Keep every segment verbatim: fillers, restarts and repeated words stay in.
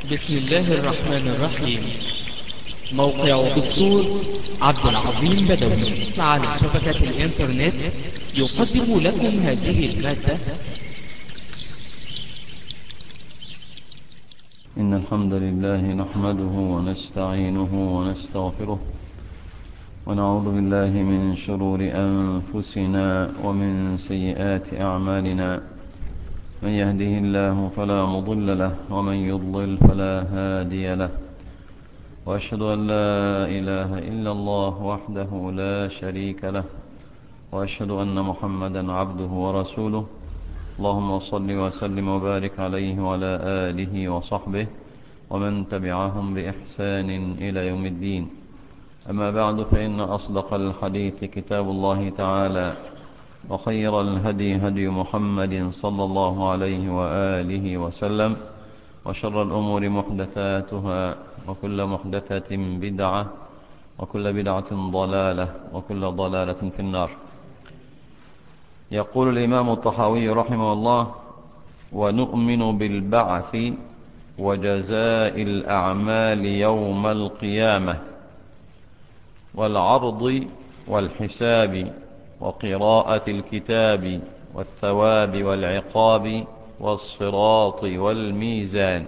بسم الله الرحمن الرحيم. موقع دكتور عبد العظيم بدوي على شبكة الإنترنت يقدم لكم هذه المادة. إن الحمد لله نحمده ونستعينه ونستغفره ونعوذ بالله من شرور أنفسنا ومن سيئات أعمالنا. من يهده الله فلا مضل له ومن يضلل فلا هادي له، وأشهد أن لا إله إلا الله وحده لا شريك له، وأشهد أن محمدا عبده ورسوله. اللهم صل وسلم وبارك عليه وعلى آله وصحبه ومن تبعهم بإحسان إلى يوم الدين. أما بعد، فإن أصدق الحديث كتاب الله تعالى، وخير الهدي هدي محمد صلى الله عليه وآله وسلم، وشر الأمور محدثاتها، وكل محدثة بدعة، وكل بدعة ضلالة، وكل ضلالة في النار. يقول الإمام الطحاوي رحمه الله: ونؤمن بالبعث وجزاء الأعمال يوم القيامة، والعرض والحساب، وقراءة الكتاب، والثواب والعقاب، والصراط والميزان.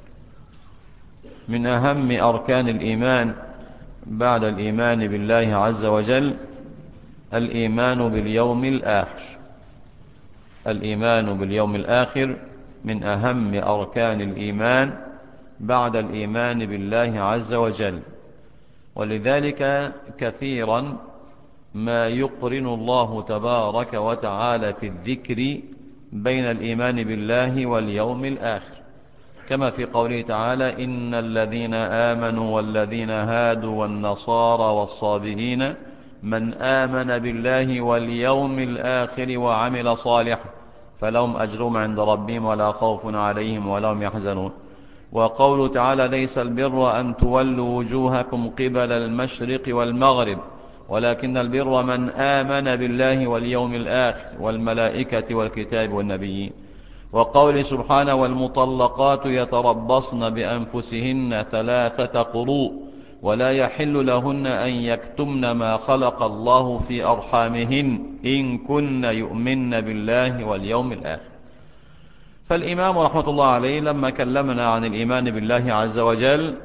من أهم أركان الإيمان بعد الإيمان بالله عز وجل الإيمان باليوم الآخر. الإيمان باليوم الآخر من أهم أركان الإيمان بعد الإيمان بالله عز وجل، ولذلك كثيرا ما يقرن الله تبارك وتعالى في الذكر بين الإيمان بالله واليوم الآخر، كما في قوله تعالى: إن الذين آمنوا والذين هادوا والنصارى والصابئين من آمن بالله واليوم الآخر وعمل صالحا فلهم أجرهم عند ربهم ولا خوف عليهم ولا هم يحزنون. وقوله تعالى: ليس البر أن تولوا وجوهكم قبل المشرق والمغرب ولكن البر من آمن بالله واليوم الآخر والملائكة والكتاب والنبيين. وقول سبحانه: والمطلقات يتربصن بأنفسهن ثلاثة قروء ولا يحل لهن أن يكتمن ما خلق الله في أرحامهن إن كن يؤمن بالله واليوم الآخر. فالإمام رحمة الله عليه لما كلمنا عن الإيمان بالله عز وجل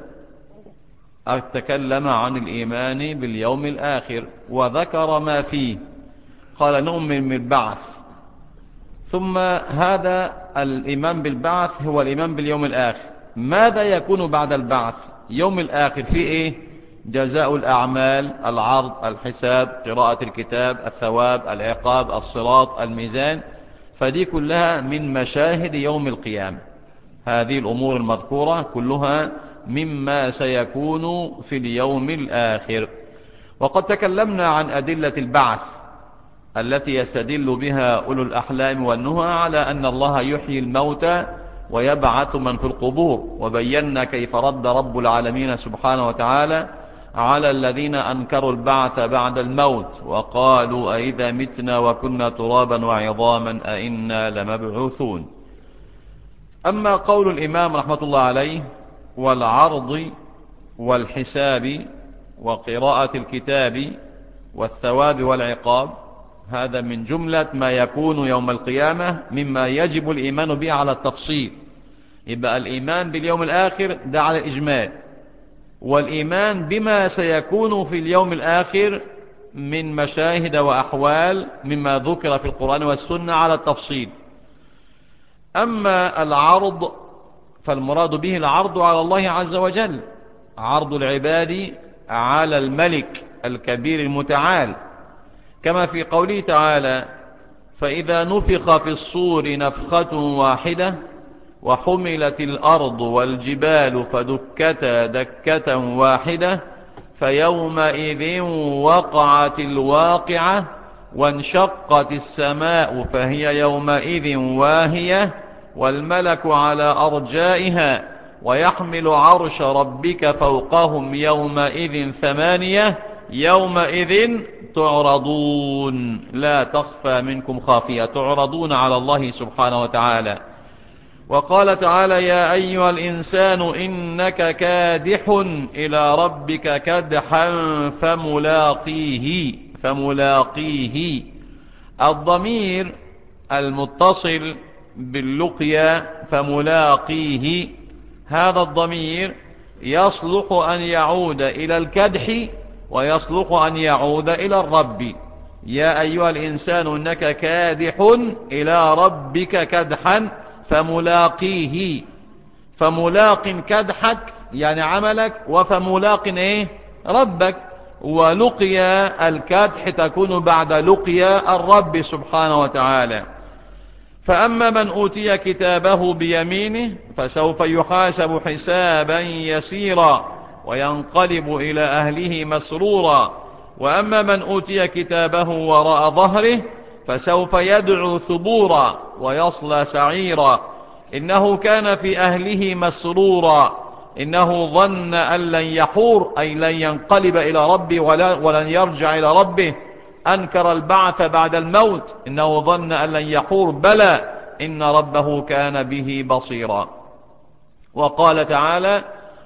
تكلم عن الإيمان باليوم الآخر وذكر ما فيه. قال: نؤمن بالبعث. ثم هذا الإيمان بالبعث هو الإيمان باليوم الآخر. ماذا يكون بعد البعث؟ يوم الآخر فيه إيه؟ جزاء الأعمال، العرض، الحساب، قراءة الكتاب، الثواب، العقاب، الصراط، الميزان. فدي كلها من مشاهد يوم القيامة. هذه الأمور المذكورة كلها مما سيكون في اليوم الآخر. وقد تكلمنا عن أدلة البعث التي يستدل بها أولو الأحلام والنهى على أن الله يحيي الموتى ويبعث من في القبور، وبينا كيف رد رب العالمين سبحانه وتعالى على الذين أنكروا البعث بعد الموت وقالوا: أئذا متنا وكنا ترابا وعظاما أئنا لمبعوثون. أما قول الإمام رحمة الله عليه: والعرض والحساب وقراءة الكتاب والثواب والعقاب، هذا من جملة ما يكون يوم القيامة مما يجب الإيمان به على التفصيل. يبقى الإيمان باليوم الآخر ده على الإجمال، والإيمان بما سيكون في اليوم الآخر من مشاهد وأحوال مما ذكر في القرآن والسنة على التفصيل. أما العرض فالمراد به العرض على الله عز وجل، عرض العباد على الملك الكبير المتعال، كما في قوله تعالى: فإذا نفخ في الصور نفخة واحدة وحملت الأرض والجبال فدكتا دكة واحدة فيومئذ وقعت الواقعة وانشقت السماء فهي يومئذ واهية والملك على أرجائها ويحمل عرش ربك فوقهم يومئذ ثمانية يومئذ تعرضون لا تخفى منكم خافية. تعرضون على الله سبحانه وتعالى. وقال تعالى يا أيها الإنسان إنك كادح إلى ربك كدحا فملاقيه فملاقيه. الضمير المتصل باللقيا فملاقيه، هذا الضمير يصلح أن يعود إلى الكدح ويصلح أن يعود إلى الرب. يا أيها الإنسان إنك كادح إلى ربك كدحا فملاقيه. فملاق كدحك يعني عملك، وفملاق إيه؟ ربك. ولقيا الكدح تكون بعد لقيا الرب سبحانه وتعالى. فأما من أوتي كتابه بيمينه فسوف يحاسب حسابا يسيرا وينقلب إلى أهله مسرورا. وأما من أوتي كتابه وراء ظهره فسوف يدعو ثبورا ويصلى سعيرا إنه كان في أهله مسرورا إنه ظن أن لن يحور أي لن ينقلب إلى ربه ولن يرجع إلى ربه. أنكر البعث بعد الموت إنه ظن أن لن يحور بلى إن ربه كان به بصيرا. وقال تعالى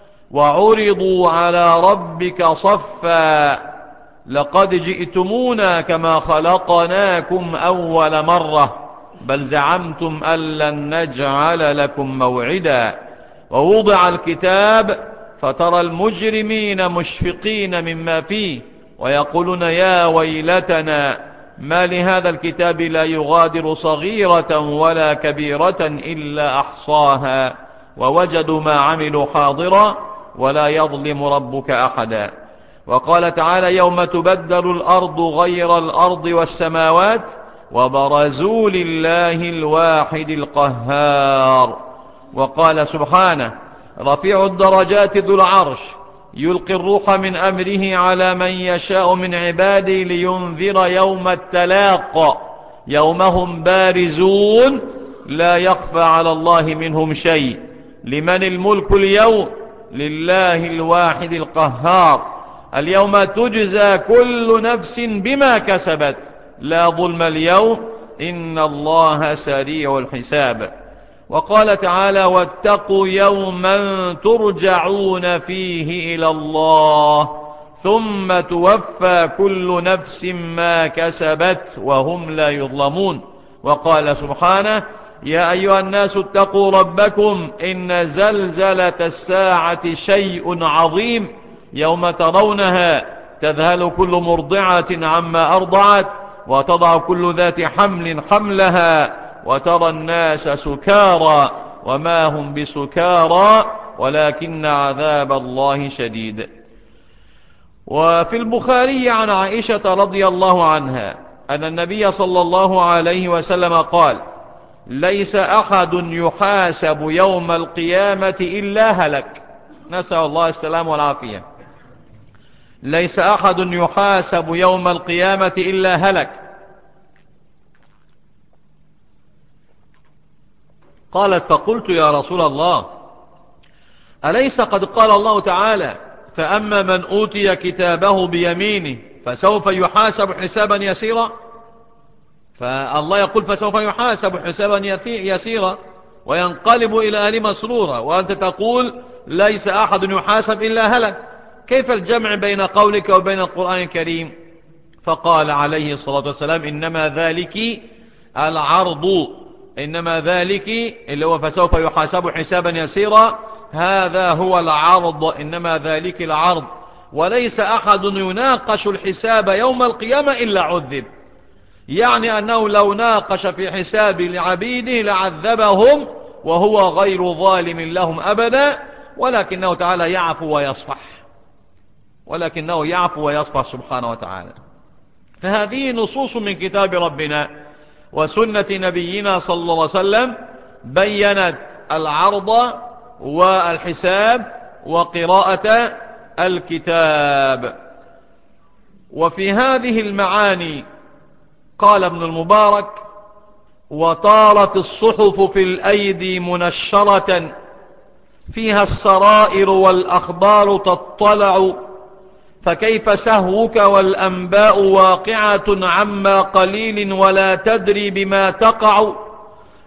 وعرضوا على ربك صفا لقد جئتمونا كما خلقناكم أول مرة بل زعمتم أن لن نجعل لكم موعدا. ووضع الكتاب فترى المجرمين مشفقين مما فيه ويقولون يا ويلتنا ما لهذا الكتاب لا يغادر صغيرة ولا كبيرة إلا أحصاها ووجدوا ما عملوا حاضرا ولا يظلم ربك أحدا. وقال تعالى يوم تبدل الأرض غير الأرض والسماوات وبرزوا لله الواحد القهار. وقال سبحانه رفيع الدرجات ذو العرش يلقي الروح من أمره على من يشاء من عباده لينذر يوم التلاق يوم هم بارزون لا يخفى على الله منهم شيء لمن الملك اليوم لله الواحد القهار. اليوم تجزى كل نفس بما كسبت لا ظلم اليوم إن الله سريع الحساب. وقال تعالى واتقوا يوما ترجعون فيه إلى الله ثم توفى كل نفس ما كسبت وهم لا يظلمون. وقال سبحانه يا أيها الناس اتقوا ربكم إن زلزلة الساعة شيء عظيم يوم ترونها تذهل كل مرضعة عما أرضعت وتضع كل ذات حمل حملها وترى الناس سكارى وما هم بسكارى ولكن عذاب الله شديد. وفي البخاري عن عائشة رضي الله عنها أن النبي صلى الله عليه وسلم قال ليس أحد يحاسب يوم القيامة إلا هلك. نسأل الله السلام والعافية. ليس أحد يحاسب يوم القيامة إلا هلك. قالت فقلت يا رسول الله أليس قد قال الله تعالى فأما من أوتي كتابه بيمينه فسوف يحاسب حسابا يسيرا؟ فالله يقول فسوف يحاسب حسابا يسيرا وينقلب إلى أهله مسرورا، وأنت تقول ليس أحد يحاسب إلا هلك. كيف الجمع بين قولك وبين القرآن الكريم؟ فقال عليه الصلاة والسلام إنما ذلك العرض، إنما ذلك اللي هو فسوف يحاسب حسابا يسيرا هذا هو العرض، إنما ذلك العرض. وليس أحد يناقش الحساب يوم القيامة إلا عذب، يعني أنه لو ناقش في حساب لعبيده لعذبهم وهو غير ظالم لهم أبدا، ولكنه تعالى يعفو ويصفح، ولكنه يعفو ويصفح سبحانه وتعالى. فهذه نصوص من كتاب ربنا وسنة نبينا صلى الله عليه وسلم بيّنت العرض والحساب وقراءة الكتاب. وفي هذه المعاني قال ابن المبارك وطارت الصحف في الأيدي منشرة فيها السرائر والأخبار تطلع، فكيف سهوك والأنباء واقعة عما قليل ولا تدري بما تقع.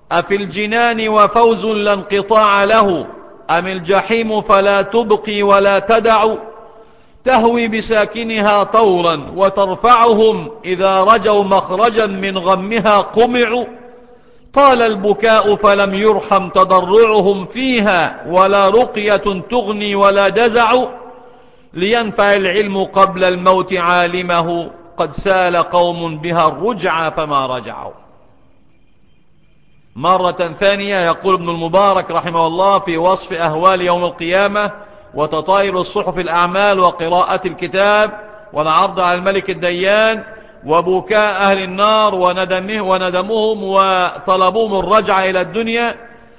أفي الجنان وفوز لا انقطاع له أم الجحيم فلا تبقي ولا تدع تهوي بساكنها طورا وترفعهم إذا رجوا مخرجا من غمها قمعوا طال البكاء فلم يرحم تضرعهم فيها ولا رقية تغني ولا جزع لينفع العلم قبل الموت عالمه قد سال قوم بها الرجع فما رجعوا. مرة ثانية يقول ابن المبارك رحمه الله في وصف أهوال يوم القيامة وتطاير الصحف الأعمال وقراءة الكتاب والعرض على الملك الديان وبكاء أهل النار وندمه وندمهم وطلبهم الرجع إلى الدنيا.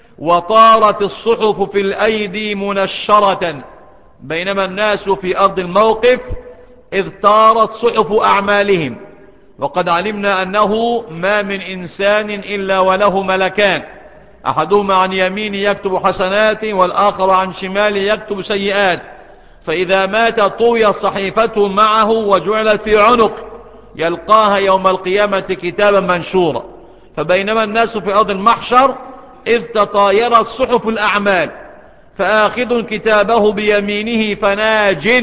وطارت الصحف في الأيدي منشرة بينما الناس في أرض الموقف إذ طارت صحف أعمالهم. وقد علمنا أنه ما من إنسان إلا وله ملكان أحدهما عن يمين يكتب حسنات والآخر عن شمال يكتب سيئات فإذا مات طوي صحيفته معه وجعلت في عنق يلقاها يوم القيامة كتابا منشورا. فبينما الناس في أرض المحشر إذ تطايرت صحف الأعمال فآخذ كتابه بيمينه فناج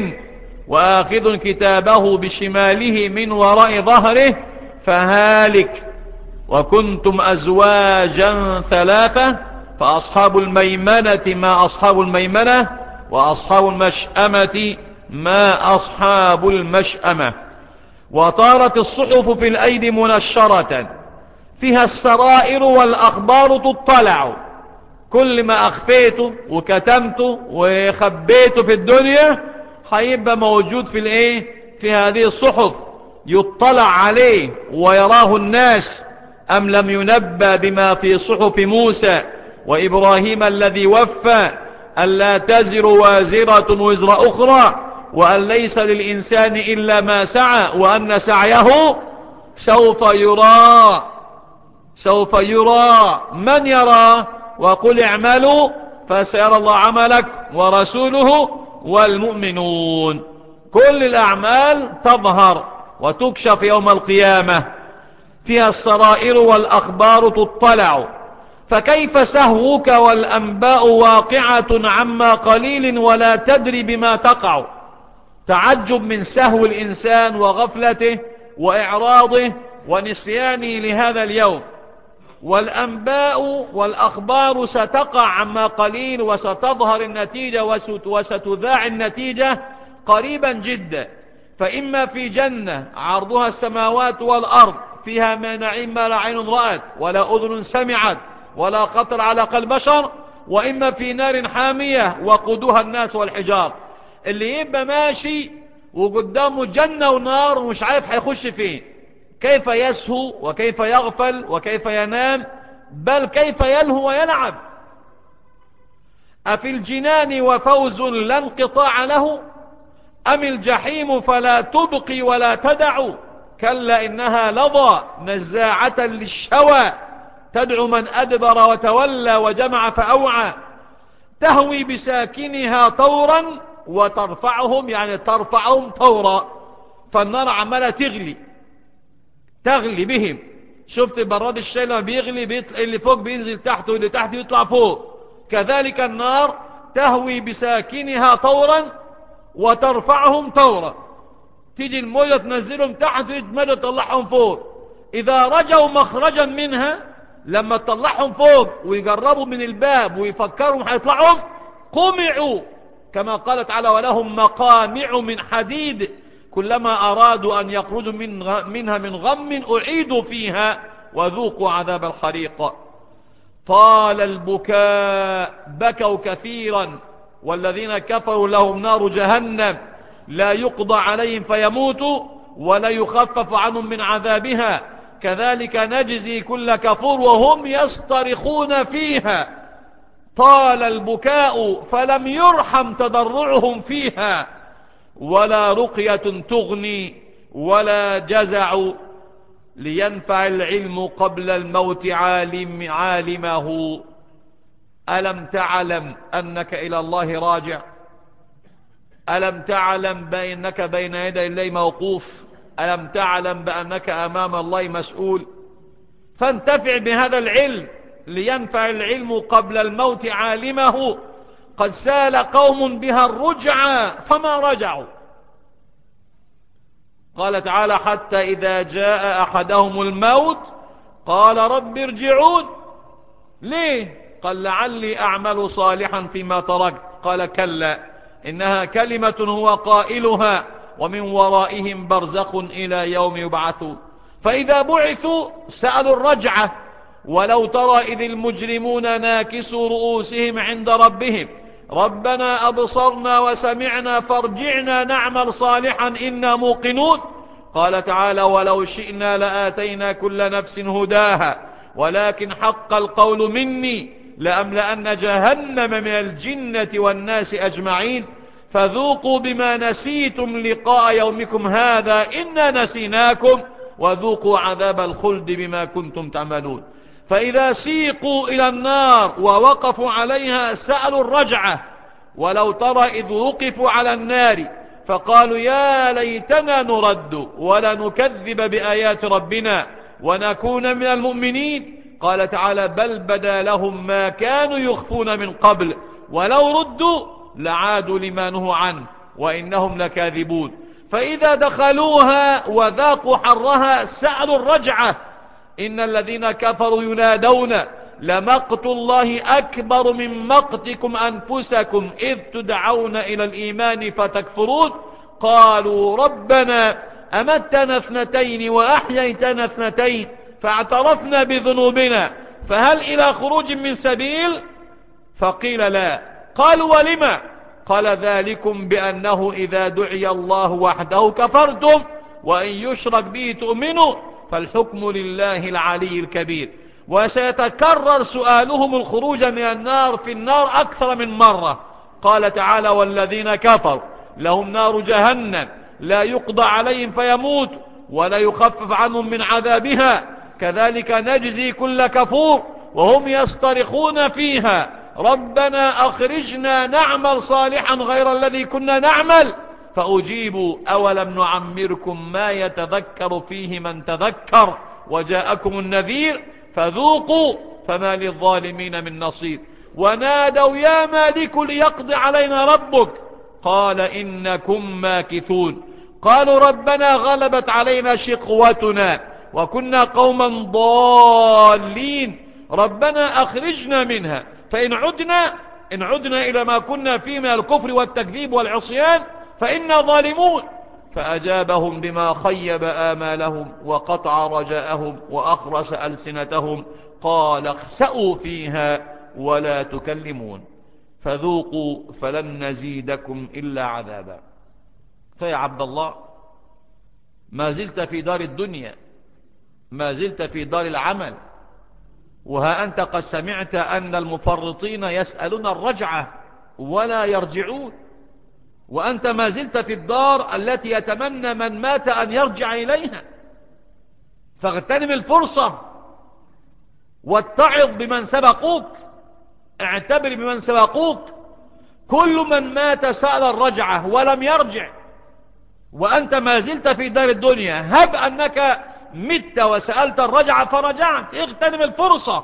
وآخذ كتابه بشماله من وراء ظهره فهالك. وكنتم أزواجا ثلاثة فأصحاب الميمنة ما أصحاب الميمنة وأصحاب المشأمة ما أصحاب المشأمة. وطارت الصحف في الأيدي منشرة فيها السرائر والأخبار تطلع كل ما أخفيته وكتمته وخبيته في الدنيا هيبقى موجود في الايه في هذه الصحف يطلع عليه ويراه الناس. أم لم ينبأ بما في صحف موسى وإبراهيم الذي وفى ألا تزر وازرة وزر أخرى وأن ليس للإنسان إلا ما سعى وأن سعيه سوف يرى سوف يرى من يرى وقل اعملوا فسيرى الله عملك ورسوله والمؤمنون. كل الأعمال تظهر وتكشف يوم القيامة فيها السرائر والأخبار تطلع فكيف سهوك والأنباء واقعة عما قليل ولا تدري بما تقع. تعجب من سهو الإنسان وغفلته وإعراضه ونسيانه لهذا اليوم. والأنباء والأخبار ستقع عما قليل وستظهر النتيجة وستذاع النتيجة قريبا جدا. فإما في جنة عرضها السماوات والأرض فيها ما نعيم ما لا عين رأت ولا أذن سمعت ولا خطر على قلب بشر وإما في نار حامية وقودها الناس والحجار. اللي يبقى ماشي وقدامه جنة ونار ومش عارف هيخش فين كيف يسهو وكيف يغفل وكيف ينام بل كيف يلهو ويلعب. أفي الجنان وفوز لا انقطاع له أم الجحيم فلا تبقي ولا تدع كلا إنها لظى نزاعة للشوى تدعو من أدبر وتولى وجمع فأوعى تهوي بساكنها طورا وترفعهم يعني ترفعهم طورا. فالنار عمالة تغلي تغلي بهم. شفت براد الشاي لما بيغلي بيطلع اللي فوق بينزل تحت واللي تحت يطلع فوق. كذلك النار تهوي بساكنها طورا وترفعهم طورا. تيجي المية تنزلهم تحت وتمدى تطلعهم فوق. إذا رجوا مخرجا منها لما تطلعهم فوق ويقربوا من الباب ويفكروا هيطلعهم قمعوا كما قال تعالى ولهم مقامع من حديد كلما أرادوا أن يخرجوا من منها من غم أعيدوا فيها وذوقوا عذاب الحريق. طال البكاء بكوا كثيرا والذين كفروا لهم نار جهنم لا يقضى عليهم فيموتوا ولا يخفف عنهم من عذابها كذلك نجزي كل كفور وهم يصطرخون فيها. طال البكاء فلم يرحم تضرعهم فيها ولا رقية تغني ولا جزع لينفع العلم قبل الموت عالم عالمه. ألم تعلم أنك إلى الله راجع؟ ألم تعلم بأنك بين يدي الله موقوف؟ ألم تعلم بأنك أمام الله مسؤول؟ فانتفع بهذا العلم لينفع العلم قبل الموت عالمه، قد سال قوم بها الرجعى فما رجعوا. قال تعالى حتى إذا جاء أحدهم الموت قال رب ارجعون. ليه؟ قال لعلي أعمل صالحا فيما تركت. قال كلا إنها كلمة هو قائلها ومن ورائهم برزخ إلى يوم يبعثون. فإذا بعثوا سألوا الرجعة، ولو ترى إذ المجرمون ناكسوا رؤوسهم عند ربهم ربنا أبصرنا وسمعنا فارجعنا نعمل صالحا إنا موقنون. قال تعالى ولو شئنا لآتينا كل نفس هداها ولكن حق القول مني لأملأن جهنم من الجنة والناس أجمعين فذوقوا بما نسيتم لقاء يومكم هذا إنا نسيناكم وذوقوا عذاب الخلد بما كنتم تعملون. فإذا سيقوا إلى النار ووقفوا عليها سألوا الرجعة، ولو ترى إذ وقفوا على النار فقالوا يا ليتنا نرد ولا نكذب بآيات ربنا ونكون من المؤمنين. قال تعالى بل بدا لهم ما كانوا يخفون من قبل ولو ردوا لعادوا لما نهوا عنه وإنهم لكاذبون. فإذا دخلوها وذاقوا حرها سألوا الرجعة. إن الذين كفروا ينادون لمقت الله أكبر من مقتكم أنفسكم إذ تدعون إلى الإيمان فتكفرون. قالوا ربنا أمتنا اثنتين وأحييتنا اثنتين فاعترفنا بذنوبنا فهل إلى خروج من سبيل؟ فقيل لا. قالوا ولما؟ قال ذلكم بأنه إذا دعي الله وحده كفرتم وإن يشرك به تؤمنوا فالحكم لله العلي الكبير. وسيتكرر سؤالهم الخروج من النار في النار أكثر من مرة. قال تعالى والذين كفروا لهم نار جهنم لا يقضى عليهم فيموت ولا يخفف عنهم من عذابها كذلك نجزي كل كفور وهم يصطرخون فيها ربنا أخرجنا نعمل صالحا غير الذي كنا نعمل فأجيبوا أولم نعمركم ما يتذكر فيه من تذكر وجاءكم النذير فذوقوا فما للظالمين من نصير. ونادوا يا مالك ليقضي علينا ربك قال إنكم ماكثون. قالوا ربنا غلبت علينا شقوتنا وكنا قوما ضالين ربنا أخرجنا منها فإن عدنا إن عدنا إلى ما كنا فيه من الكفر والتكذيب والعصيان فإنا ظالمون. فأجابهم بما خيب آمالهم وقطع رجاءهم وأخرس ألسنتهم قال اخسأوا فيها ولا تكلمون فذوقوا فلن نزيدكم إلا عذابا. فيا عبد الله ما زلت في دار الدنيا ما زلت في دار العمل وها أنت قد سمعت أن المفرطين يسألون الرجعة ولا يرجعون وأنت ما زلت في الدار التي يتمنى من مات أن يرجع إليها. فاغتنم الفرصة واتعظ بمن سبقوك اعتبر بمن سبقوك. كل من مات سأل الرجعة ولم يرجع وأنت ما زلت في دار الدنيا هب أنك مت وسألت الرجعة فرجعت. اغتنم الفرصة.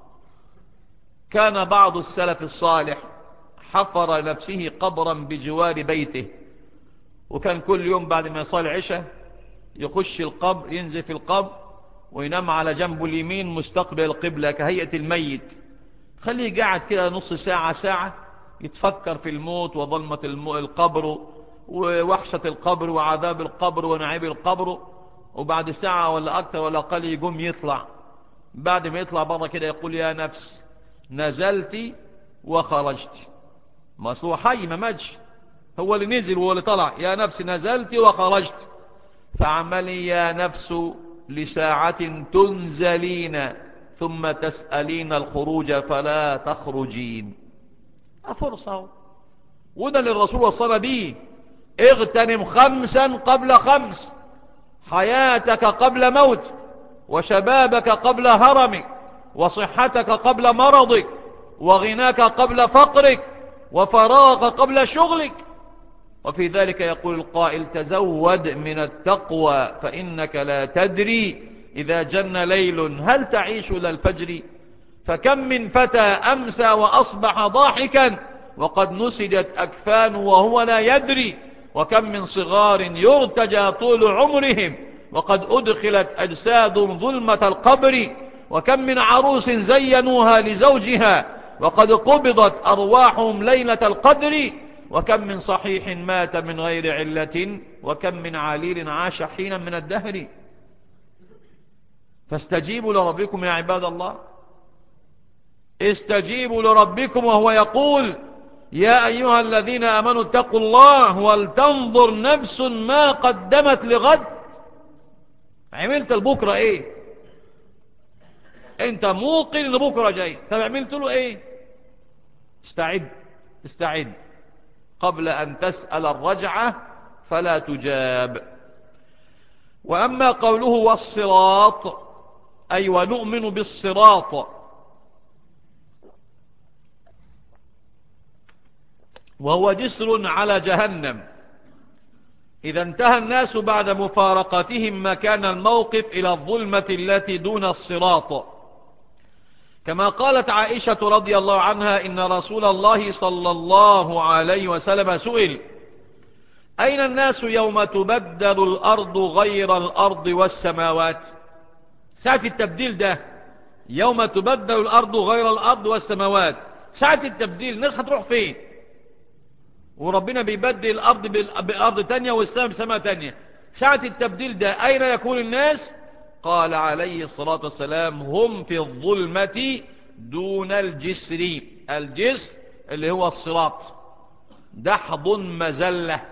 كان بعض السلف الصالح حفر لنفسه قبرا بجوار بيته وكان كل يوم بعد ما يصلي العشاء يخش القبر ينزل في القبر وينام على جنبه اليمين مستقبل القبلة كهيئة الميت. خليه قاعد كده نص ساعة ساعة يتفكر في الموت وظلمة القبر ووحشة القبر وعذاب القبر ونعيب القبر وبعد ساعة ولا أكثر ولا أقل يقوم يطلع. بعد ما يطلع بره كده يقول يا نفس نزلت وخرجت. ما هو حي ما ماتش هو اللي نزل وهو اللي طلع. يا نفس نزلت وخرجت فعملي يا نفس لساعة تنزلين ثم تسألين الخروج فلا تخرجين. فرصة وده للرسول وصل به اغتنم خمسا قبل خمس حياتك قبل موت وشبابك قبل هرمك وصحتك قبل مرضك وغناك قبل فقرك وفراغك قبل شغلك. وفي ذلك يقول القائل تزود من التقوى فإنك لا تدري إذا جن ليل هل تعيش إلى الفجر. فكم من فتى أمسى وأصبح ضاحكا وقد نسجت أكفان وهو لا يدري، وكم من صغار يرتجى طول عمرهم وقد أدخلت أجساد ظلمة القبر، وكم من عروس زينوها لزوجها وقد قبضت أرواحهم ليلة القدر، وكم من صحيح مات من غير علة، وكم من عليل عاش حينا من الدهر. فاستجيبوا لربكم يا عباد الله، استجيبوا لربكم وهو يقول يا أيها الذين آمنوا اتقوا الله ولتنظر نفس ما قدمت لغد. عملت البكرة ايه؟ انت موقن ان بكرة جاي، طب عملت له ايه؟ استعد استعد قبل أن تسأل الرجعة فلا تجاب. وأما قوله والصراط أي ونؤمن بالصراط، وهو جسر على جهنم إذا انتهى الناس بعد مفارقتهم مكان الموقف إلى الظلمة التي دون الصراط، كما قالت عائشة رضي الله عنها إن رسول الله صلى الله عليه وسلم سئل أين الناس يوم تبدل الأرض غير الأرض والسماوات؟ ساعة التبديل ده، يوم تبدل الأرض غير الأرض والسماوات، ساعة التبديل الناس هتروح فين؟ وربنا بيبدل الأرض بأرض تانية والسماء بسماء تانية، ساعة التبديل ده أين يكون الناس؟ قال عليه الصلاة والسلام هم في الظلمة دون الجسر. الجسر اللي هو الصراط، دحض مزلة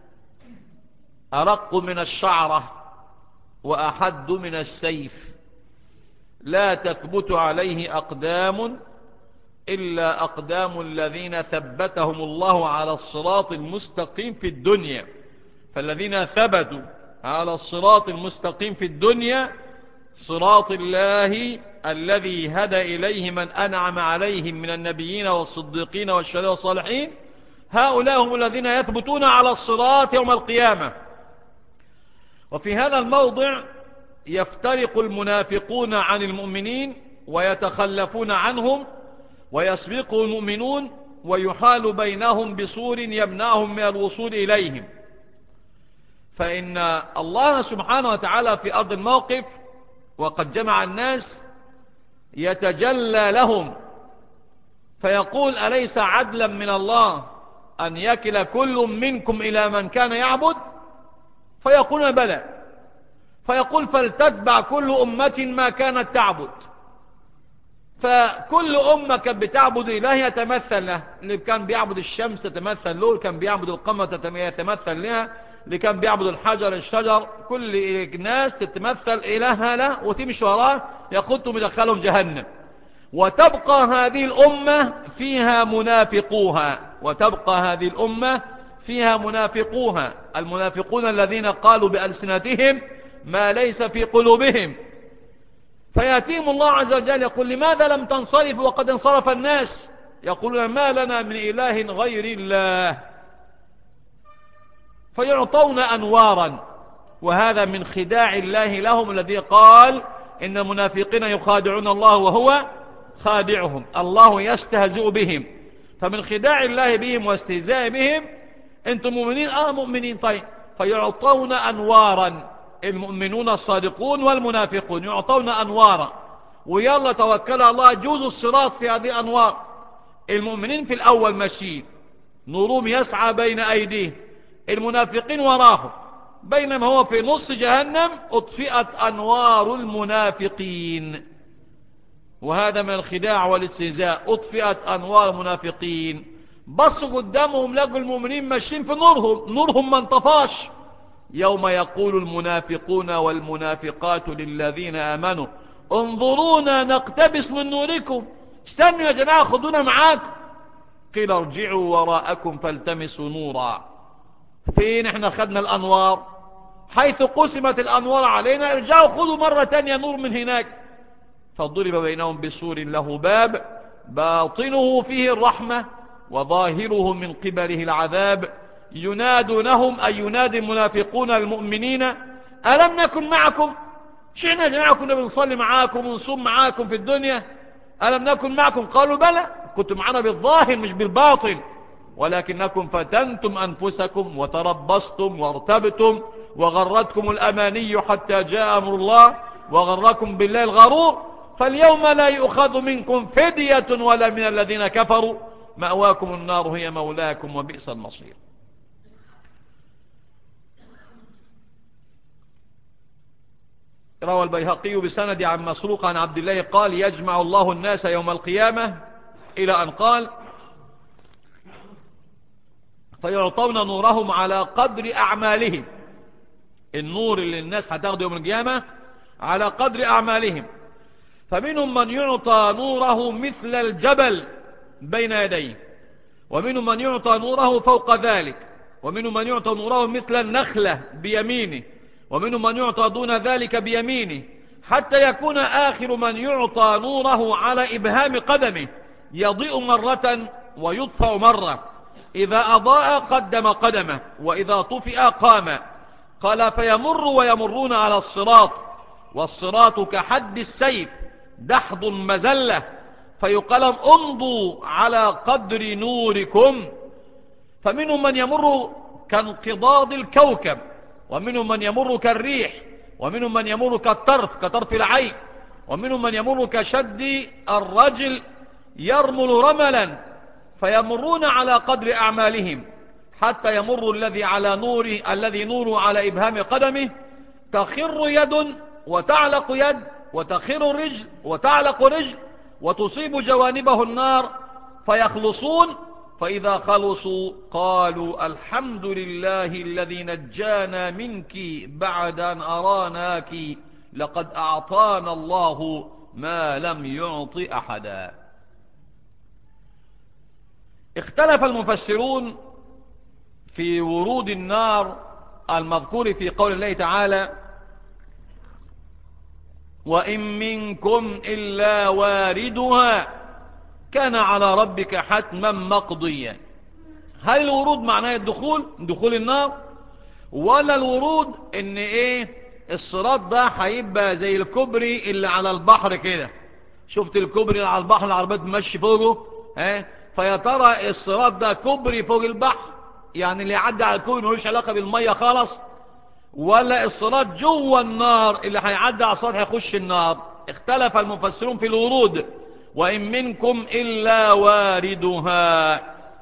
أرق من الشعرة وأحد من السيف، لا تثبت عليه أقدام إلا أقدام الذين ثبتهم الله على الصراط المستقيم في الدنيا. فالذين ثبتوا على الصراط المستقيم في الدنيا صراط الله الذي هدى إليه من أنعم عليهم من النبيين والصديقين والشهداء والصالحين، هؤلاء هم الذين يثبتون على الصراط يوم القيامة. وفي هذا الموضع يفترق المنافقون عن المؤمنين ويتخلفون عنهم، ويسبق المؤمنون ويحال بينهم بسور يمنعهم من الوصول إليهم. فإن الله سبحانه وتعالى في أرض الموقف وقد جمع الناس يتجلى لهم فيقول أليس عدلا من الله أن يكل كل منكم إلى من كان يعبد؟ فيقول بلى، فيقول فلتتبع كل أمة ما كانت تعبد. فكل أمة كانت بتعبد إله يتمثل له، اللي كان بيعبد الشمس تتمثل له، اللي كان بيعبد القمر يتمثل لها، اللي كان بيعبد الحجر الشجر، كل الناس تتمثل إلهها له وتمشي وراه ياخدهم يدخلهم جهنم. وتبقى هذه الأمة فيها منافقوها، وتبقى هذه الأمة فيها منافقوها، المنافقون الذين قالوا بألسنتهم ما ليس في قلوبهم. فيأتيهم الله عز وجل يقول لماذا لم تنصرف وقد انصرف الناس؟ يقولون ما لنا من إله غير الله، فيعطون أنوارا. وهذا من خداع الله لهم، الذي قال إن المنافقين يخادعون الله وهو خادعهم، الله يستهزئ بهم. فمن خداع الله بهم واستهزاء بهم أنتم مؤمنين؟ آه مؤمنين. طيب فيعطون أنوارا، المؤمنون الصادقون والمنافقون يعطون أنوارا، ويلا توكل على الله جوز الصراط في هذه أنوار. المؤمنين في الأول ماشيين نورهم يسعى بين أيديه، المنافقين وراهم، بينما هو في نص جهنم أطفئت أنوار المنافقين. وهذا من الخداع والاستهزاء، أطفئت أنوار المنافقين. بصوا قدامهم لقوا المؤمنين ماشيين في نورهم، نورهم ما انطفاش. يوم يقول المنافقون والمنافقات للذين آمنوا انظرونا نقتبس من نوركم، استنوا يا جماعة خدونا معاكم. قيل ارجعوا وراءكم فالتمسوا نورا. فين احنا خدنا الأنوار؟ حيث قسمت الأنوار علينا ارجعوا خذوا مرة تانية نور من هناك. فضرب بينهم بسور له باب باطنه فيه الرحمة وظاهره من قبله العذاب، ينادونهم أي ينادي المنافقون المؤمنين ألم نكن معكم؟ شئنا يا جماعة كنا بنصلي معاكم ونصوم معاكم في الدنيا، ألم نكن معكم؟ قالوا بلى، كنتم معنا بالظاهر مش بالباطن، ولكنكم فتنتم أنفسكم وتربصتم وارتبتم وغرتكم الأماني حتى جاء أمر الله وغركم بالله الغرور، فاليوم لا يؤخذ منكم فدية ولا من الذين كفروا، مأواكم النار هي مولاكم وبئس المصير. روى البيهقي بسند عن مسروق عن عبد الله قال: يجمع الله الناس يوم القيامة، إلى أن قال: فيعطون نورهم على قدر أعمالهم. النور اللي الناس هتاخده يوم القيامة على قدر أعمالهم، فمنهم من يعطى نوره مثل الجبل بين يديه، ومنهم من يعطى نوره فوق ذلك، ومنهم من يعطى نوره مثل النخلة بيمينه، ومنهم من يعطى دون ذلك بيمينه، حتى يكون آخر من يعطى نوره على إبهام قدمه، يضيء مرة ويطفأ مرة، إذا أضاء قدم قدمه، وإذا طفئ قام. قال: فيمر ويمرون على الصراط، والصراط كحد السيف دحض مزلة، فيقال: امضوا على قدر نوركم. فمنهم من يمر كانقضاض الكوكب، ومنهم من يمر كالريح، ومنهم من يمر كالطرف كطرف العين، ومنهم من يمر كشد الرجل يرمل رملا، فيمرون على قدر أعمالهم، حتى يمر الذي على نور الذي نور على إبهام قدمه، تخر يد وتعلق يد، وتخر رجل وتعلق رجل، وتصيب جوانبه النار، فيخلصون، فإذا خلصوا قالوا: الحمد لله الذي نجانا منك بعد أن أراناك، لقد أعطانا الله ما لم يعط أحدا. اختلف المفسرون في ورود النار المذكور في قول الله تعالى: وإن منكم إلا واردها كان على ربك حتما مقضيا. هل الورود معناه الدخول دخول النار، ولا الورود ان ايه الصراط ده هيبقى زي الكوبري اللي على البحر كده؟ شفت الكوبري اللي على البحر العربيات ماشي فوقه، ها؟ فيا ترى الصراط ده كوبري فوق البحر، يعني اللي يعدي على الكوبري ملوش علاقه بالميه خالص، ولا الصراط جوه النار اللي هيعدي على الصراط هيخش النار؟ اختلف المفسرون في الورود. وإن منكم إلا واردها.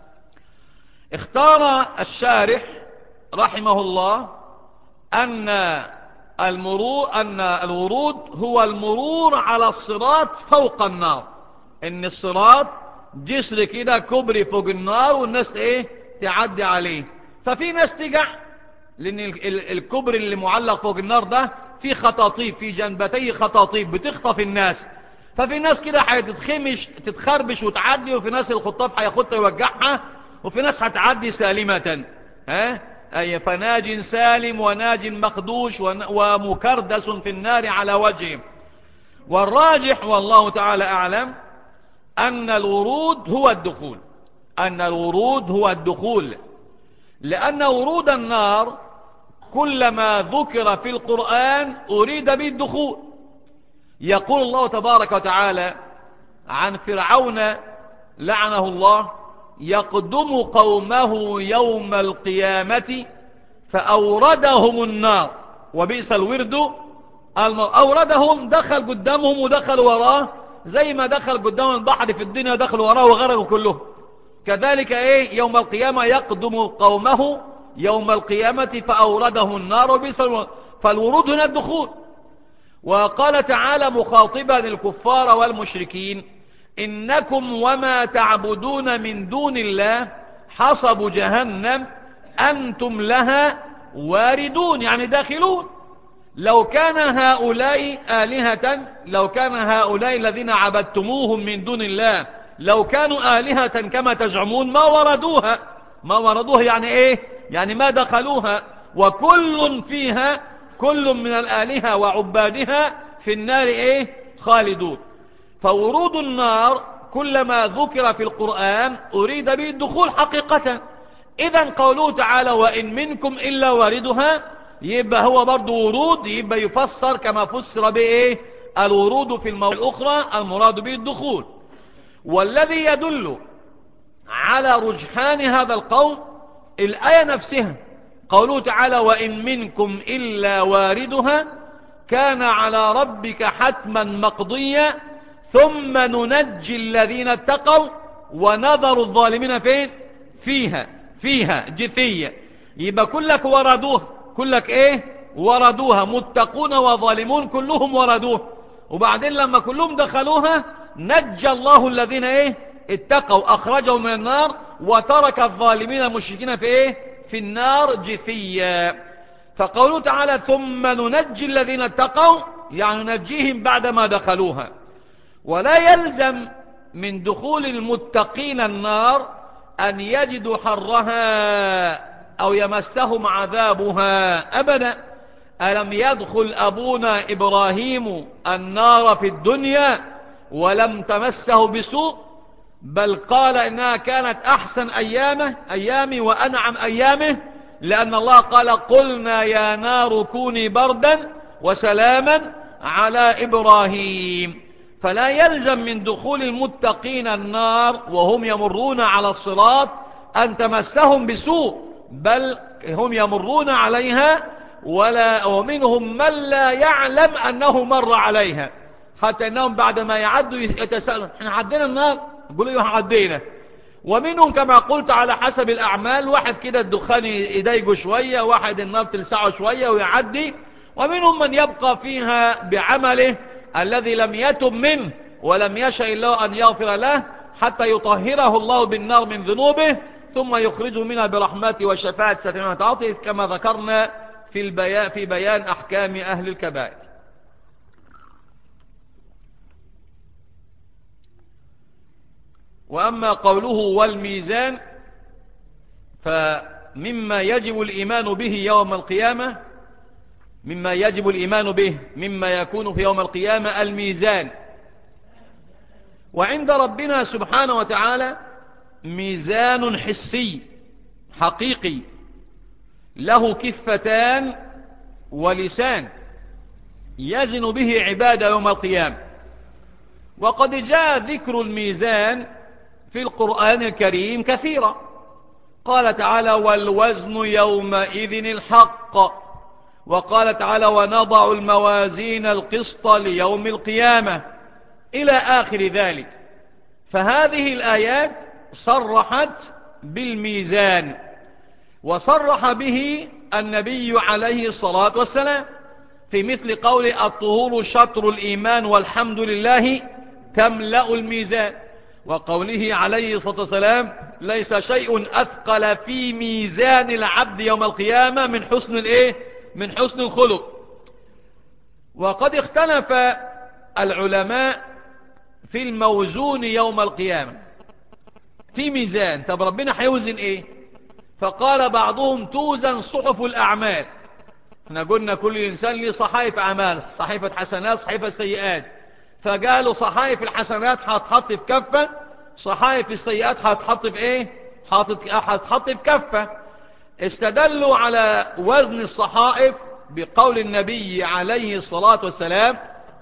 اختار الشارح رحمه الله أن المرور أن الورود هو المرور على الصراط فوق النار، ان الصراط جسر كده كبري فوق النار والناس ايه تعدي عليه. ففي ناس تجع، لان الكبري اللي معلق فوق النار ده في خطاطيف، في جنبتيه خطاطيف بتخطف الناس، ففي ناس كده هتتخمش تتخربش وتعدي، وفي ناس الخطاف هياخدها يوجعها، وفي ناس هتعدي سالمة. ها أي فناج سالم وناج مخدوش ومكردس في النار على وجهه. والراجح والله تعالى أعلم أن الورود هو الدخول، أن الورود هو الدخول، لأن ورود النار كلما ذكر في القرآن أريد به الدخول. يقول الله تبارك وتعالى عن فرعون لعنه الله: يقدم قومه يوم القيامة فأوردهم النار وبئس الورد. أوردهم دخل قدامهم ودخل وراه، زي ما دخل قدام البحر في الدنيا دخل وراه وغرقوا كلهم، كذلك ايه يوم القيامة يقدم قومه يوم القيامة فأوردهم النار وبئس الورد. فالورود هنا الدخول. وقال تعالى مخاطبا الكفار والمشركين: إنكم وما تعبدون من دون الله حصب جهنم أنتم لها واردون، يعني داخلون. لو كان هؤلاء آلهة، لو كان هؤلاء الذين عبدتموهم من دون الله لو كانوا آلهة كما تزعمون ما وردوها. ما وردوها يعني ايه؟ يعني ما دخلوها. وكل فيها، كل من الآلهة وعبادها في النار ايه خالدون. فورود النار كلما ذكر في القرآن أريد به الدخول حقيقة. إذن قوله تعالى وإن منكم إلا واردها، يبقى هو برضو ورود، يبقى يفسر كما فسر بإيه الورود في المواضع الأخرى المراد به الدخول. والذي يدل على رجحان هذا القول الآية نفسها، قوله تعالى وإن منكم إلا واردها كان على ربك حتما مقضيا ثم ننجي الذين اتقوا ونذر الظالمين فين فيها فيها جثية. يبقى كلك وردوها، كلك ايه وردوها، متقون وظالمون كلهم وردوها، وبعدين لما كلهم دخلوها نجى الله الذين ايه اتقوا اخرجهم من النار وترك الظالمين المشركين في ايه في النار جثيا. فقوله تعالى ثم ننجي الذين اتقوا يعني ننجيهم بعدما دخلوها. ولا يلزم من دخول المتقين النار أن يجدوا حرها أو يمسهم عذابها أبدا. ألم يدخل أبونا إبراهيم النار في الدنيا ولم تمسه بسوء؟ بل قال إنها كانت أحسن أيامه أيامي وأنعم أيامه، لأن الله قال قلنا يا نار كوني بردا وسلاما على إبراهيم. فلا يلزم من دخول المتقين النار وهم يمرون على الصراط أن تمسهم بسوء، بل هم يمرون عليها ولا ومنهم من لا يعلم أنه مر عليها، حتى أنهم بعدما يعدوا يتساءلون احنا عدينا النار، يقولوا ايوه عدينا. ومنهم كما قلت على حسب الأعمال، واحد كده الدخان يضايقه شوية، واحد النار تلسعه شوية ويعدي، ومنهم من يبقى فيها بعمله الذي لم يتب منه ولم يشاء الله أن يغفر له حتى يطهره الله بالنار من ذنوبه ثم يخرجه منها برحمته وشفاعة سفينة عطيه كما ذكرنا في, البيان في بيان أحكام أهل الكبائر. وأما قوله والميزان فمما يجب الإيمان به يوم القيامة مما يجب الإيمان به مما يكون في يوم القيامة الميزان. وعند ربنا سبحانه وتعالى ميزان حسي حقيقي له كفتان ولسان يزن به عباده يوم القيامة. وقد جاء ذكر الميزان في القرآن الكريم كثيرا، قال تعالى والوزن يومئذ الحق، وقال تعالى ونضع الموازين القسط ليوم القيامة إلى آخر ذلك. فهذه الآيات صرحت بالميزان، وصرح به النبي عليه الصلاة والسلام في مثل قول الطهور شطر الإيمان والحمد لله تملأ الميزان، وقوله عليه الصلاة والسلام ليس شيء أثقل في ميزان العبد يوم القيامة من حسن الإيه؟ من حسن الخلق. وقد اختلف العلماء في الموزون يوم القيامة في ميزان. طب ربنا هيوزن ايه؟ فقال بعضهم توزن صحف الأعمال. احنا قلنا كل إنسان له صحائف أعمال، صحيفة حسنات صحيفة سيئات، فقالوا صحائف الحسنات هتحط في كفة، صحائف السيئات هتحط في ايه؟ هتحط في كفة. استدلوا على وزن الصحائف بقول النبي عليه الصلاة والسلام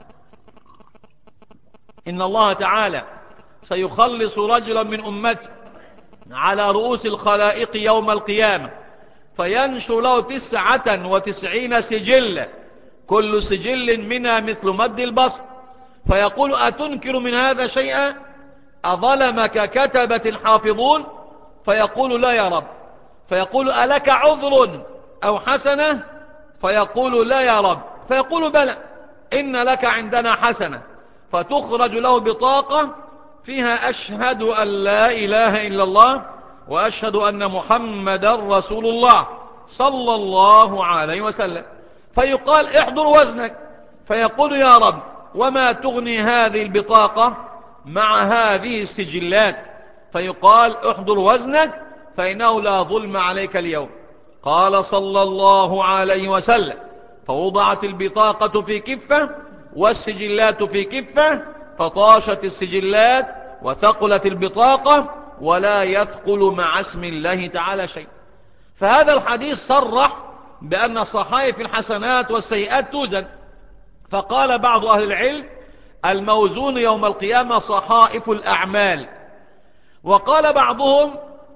إن الله تعالى سيخلص رجلا من أمته على رؤوس الخلائق يوم القيامة فينشر له تسعة وتسعين سجل كل سجل منها مثل مد البصر، فيقول أتنكر من هذا شيئا؟ أظلمك كتبة حافظون؟ فيقول لا يا رب. فيقول ألك عذر أو حسنة؟ فيقول لا يا رب. فيقول بلى إن لك عندنا حسنة. فتخرج له بطاقة فيها أشهد أن لا إله إلا الله وأشهد أن محمد رسول الله صلى الله عليه وسلم. فيقال احضر وزنك، فيقول يا رب وما تغني هذه البطاقة مع هذه السجلات؟ فيقال احضر وزنك فإنه لا ظلم عليك اليوم. قال صلى الله عليه وسلم فوضعت البطاقة في كفة والسجلات في كفة، فطاشت السجلات وثقلت البطاقة ولا يثقل مع اسم الله تعالى شيء. فهذا الحديث صرح بأن صحائف الحسنات والسيئات توزن. فقال بعض أهل العلم الموزون يوم القيامة صحائف الأعمال، وقال بعضهم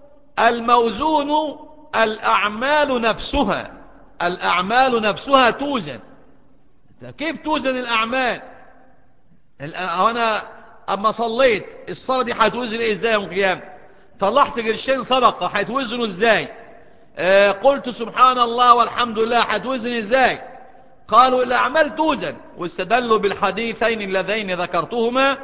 الموزون الأعمال نفسها، الأعمال نفسها توزن. كيف توزن الأعمال؟ أنا أما صليت الصلاة دي هتوزن إيه إزاي يوم القيامة؟ طلعت قرشين صدقة هتوزنوا إزاي؟ آه قلت سبحان الله والحمد لله هتوزن إزاي؟ قالوا الأعمال توزن، واستدلوا بالحديثين اللذين ذكرتهما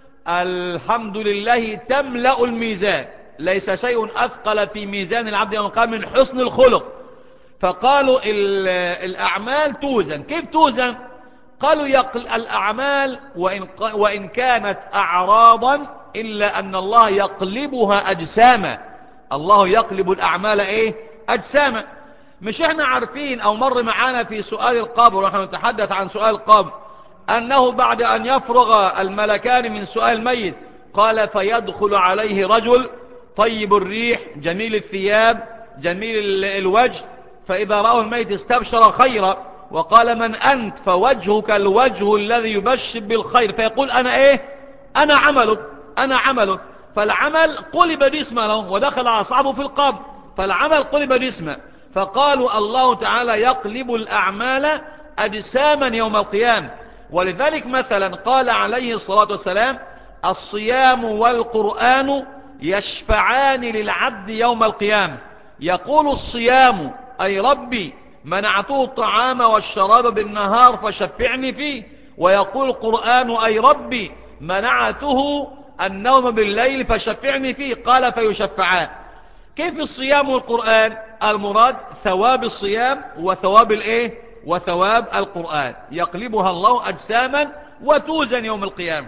الحمد لله تملأ الميزان، ليس شيء أثقل في ميزان العبد يوم القيامة من حسن الخلق. فقالوا الأعمال توزن. كيف توزن؟ قالوا يقل الأعمال وإن, وإن كانت أعراضا إلا أن الله يقلبها أجساما. الله يقلب الأعمال إيه؟ أجساما. مش احنا عارفين أو مر معانا في سؤال القبر ونحن نتحدث عن سؤال القبر أنه بعد أن يفرغ الملكان من سؤال الميت قال فيدخل عليه رجل طيب الريح جميل الثياب جميل الوجه، فإذا رأوا الميت استبشر خيرا وقال من أنت؟ فوجهك الوجه الذي يبشر بالخير، فيقول أنا إيه؟ أنا عمله، أنا عمله. فالعمل قلب جسمه له ودخل أصحابه في القبر، فالعمل قلب جسمه. فقالوا الله تعالى يقلب الأعمال أجساما يوم القيامة. ولذلك مثلا قال عليه الصلاة والسلام الصيام والقرآن يشفعان للعبد يوم القيامة. يقول الصيام أي ربي منعته الطعام والشراب بالنهار فشفعني فيه، ويقول القرآن أي ربي منعته النوم بالليل فشفعني فيه، قال فيشفعان. كيف الصيام والقرآن؟ المراد ثواب الصيام وثواب الايه؟ وثواب القرآن، يقلبها الله أجساما وتوزن يوم القيامة.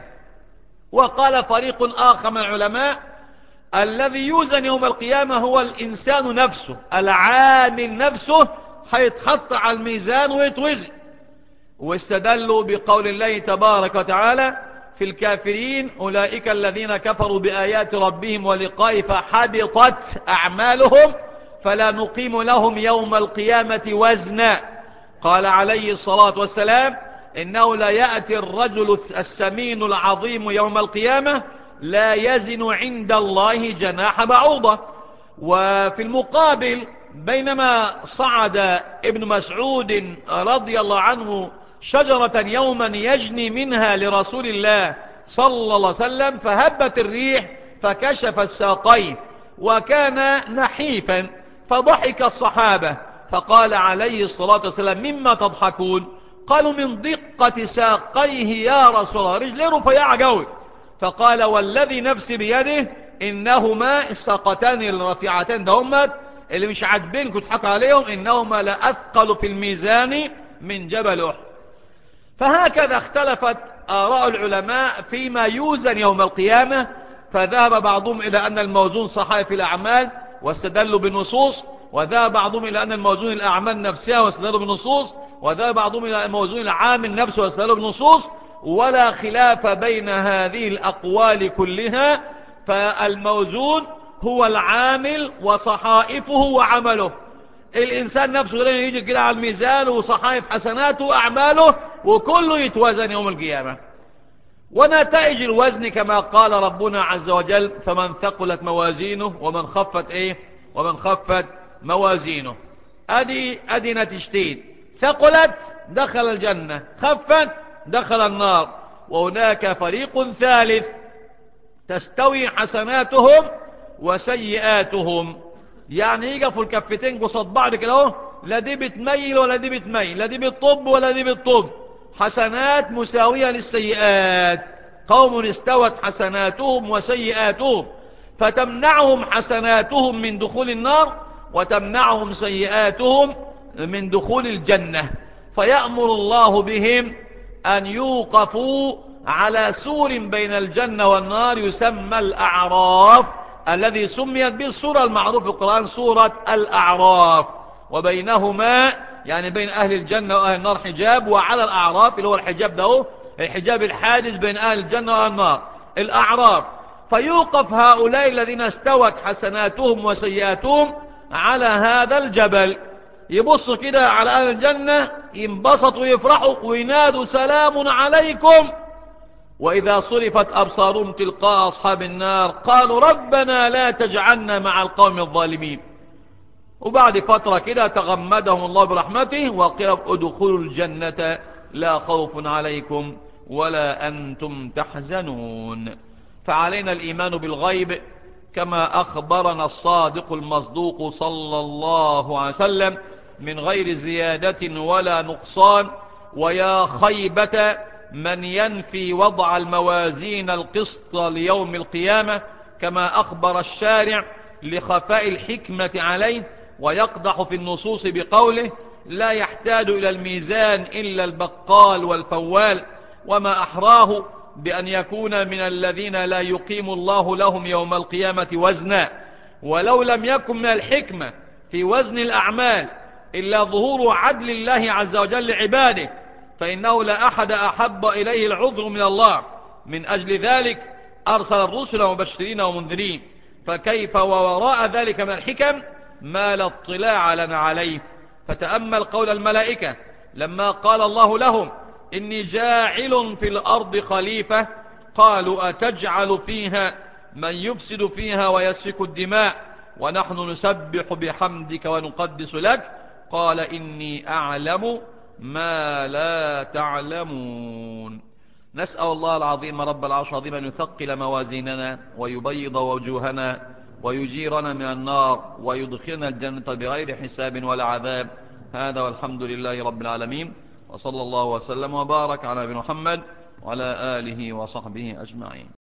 وقال فريق آخر من العلماء الذي يوزن يوم القيامة هو الإنسان نفسه، العامل نفسه هيتحط على الميزان ويتوزن. واستدلوا بقول الله تبارك وتعالى في الكافرين أولئك الذين كفروا بآيات ربهم ولقائه فحبطت أعمالهم فلا نقيم لهم يوم القيامة وزنا. قال عليه الصلاة والسلام إنه لا يأتي الرجل السمين العظيم يوم القيامة لا يزن عند الله جناح بعوضة. وفي المقابل بينما صعد ابن مسعود رضي الله عنه شجرة يوما يجني منها لرسول الله صلى الله عليه وسلم فهبت الريح فكشف الساقين وكان نحيفا، فضحك الصحابة فقال عليه الصلاة والسلام مما تضحكون؟ قالوا من دقة ساقيه يا رسول الله، رجلين رفيعة قوي. فقال والذي نفسي بيده إنهما الساقتان الرفيعتان دهمت اللي مش عاجبينكم تضحكوا عليهم إنهما لأثقل في الميزان من جبل أحد. فهكذا اختلفت آراء العلماء فيما يوزن يوم القيامة، فذهب بعضهم إلى أن الموزون صحائف الأعمال واستدلوا بالنصوص، وذهب بعضهم إلى أن الموزون الأعمال نفسها واستدلوا بالنصوص، وذهب بعضهم إلى الموزون العامل نفسه واستدلوا بالنصوص. ولا خلاف بين هذه الأقوال كلها، فالموزون هو العامل وصحائفه وعمله. الإنسان نفسه لن يجي كده على الميزان وصحائف حسناته وأعماله وكله يتوزن يوم القيامة. ونتائج الوزن كما قال ربنا عز وجل فمن ثقلت موازينه ومن خفت ايه ومن خفت موازينه. ادي ادي نتيجتين، ثقلت دخل الجنة، خفت دخل النار. وهناك فريق ثالث تستوي حسناتهم وسيئاتهم، يعني يقفوا الكفتين قصاد بعض كده اهو، لا دي بتميل ولا دي بتميل، لا دي بتطب ولا دي بتطب، حسنات مساوية للسيئات. قوم استوت حسناتهم وسيئاتهم فتمنعهم حسناتهم من دخول النار وتمنعهم سيئاتهم من دخول الجنة، فيأمر الله بهم أن يوقفوا على سور بين الجنة والنار يسمى الأعراف، الذي سميت به السورة المعروفة في القرآن سورة الأعراف. وبينهما يعني بين أهل الجنة وأهل النار حجاب، وعلى الأعراف اللي هو الحجاب ده الحجاب الحاجز بين أهل الجنة وأهل النار الأعراف. فيوقف هؤلاء الذين استوت حسناتهم وسيئاتهم على هذا الجبل، يبصوا كده على أهل الجنة ينبسطوا ويفرحوا وينادوا سلام عليكم، وإذا صرفت أبصارهم تلقاء أصحاب النار قالوا ربنا لا تجعلنا مع القوم الظالمين. وبعد فترة كده تغمدهم الله برحمته وقال ادخلوا الجنة لا خوف عليكم ولا أنتم تحزنون. فعلينا الإيمان بالغيب كما أخبرنا الصادق المصدوق صلى الله عليه وسلم من غير زيادة ولا نقصان. ويا خيبة من ينفي وضع الموازين القسط ليوم القيامة كما أخبر الشارع لخفاء الحكمة عليه، ويقدح في النصوص بقوله لا يحتاج إلى الميزان إلا البقال والفوال، وما أحراه بأن يكون من الذين لا يقيم الله لهم يوم القيامة وزنا. ولو لم يكن من الحكمة في وزن الأعمال إلا ظهور عدل الله عز وجل لعباده، فإنه لا أحد أحب إليه العذر من الله. من أجل ذلك أرسل الرسل مبشرين ومنذرين، فكيف ووراء ذلك من الحكم ما لا اطلاع لنا عليه. فتأمل قول الملائكة لما قال الله لهم إني جاعل في الأرض خليفة، قالوا أتجعل فيها من يفسد فيها ويسفك الدماء ونحن نسبح بحمدك ونقدس لك، قال إني أعلم ما لا تعلمون. نسأل الله العظيم رب العرش العظيم أن يثقل موازيننا ويبيض وجوهنا ويجيرنا من النار ويدخلنا الجنة بغير حساب ولا عذاب. هذا والحمد لله رب العالمين، وصلى الله وسلم وبارك على نبينا محمد وعلى آله وصحبه أجمعين.